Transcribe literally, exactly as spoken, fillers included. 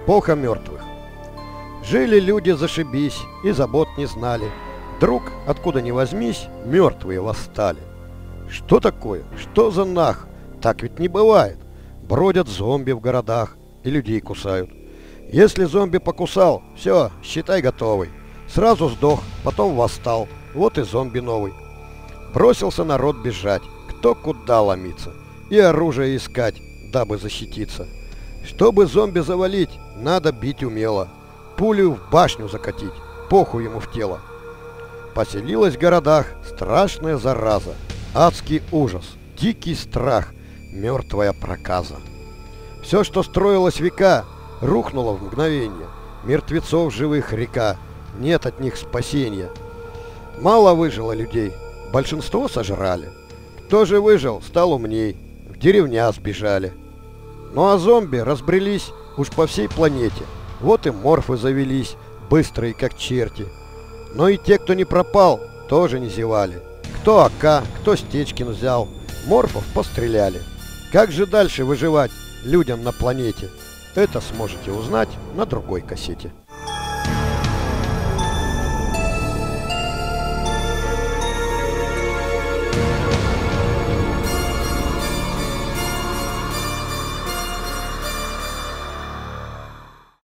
Эпоха мертвых. Жили люди зашибись и забот не знали. Вдруг, откуда ни возьмись, мертвые восстали. Что такое? Что за нах? Так ведь не бывает. Бродят зомби в городах и людей кусают. Если зомби покусал, все, считай готовый. Сразу сдох, потом восстал. Вот и зомби новый. Бросился народ бежать, кто куда ломиться. И оружие искать, дабы защититься. Чтобы зомби завалить, надо бить умело. Пулю в башню закатить, похуй ему в тело. Поселилась в городах страшная зараза. Адский ужас, дикий страх, мертвая проказа. Все, что строилось века, рухнуло в мгновение. Мертвецов живых река, нет от них спасения. Мало выжило людей, большинство сожрали. Кто же выжил, стал умней, в деревня сбежали. Ну а зомби разбрелись уж по всей планете. Вот и морфы завелись, быстрые как черти. Но и те, кто не пропал, тоже не зевали. Кто АК, кто Стечкин взял, морфов постреляли. Как же дальше выживать людям на планете? Это сможете узнать на другой кассете.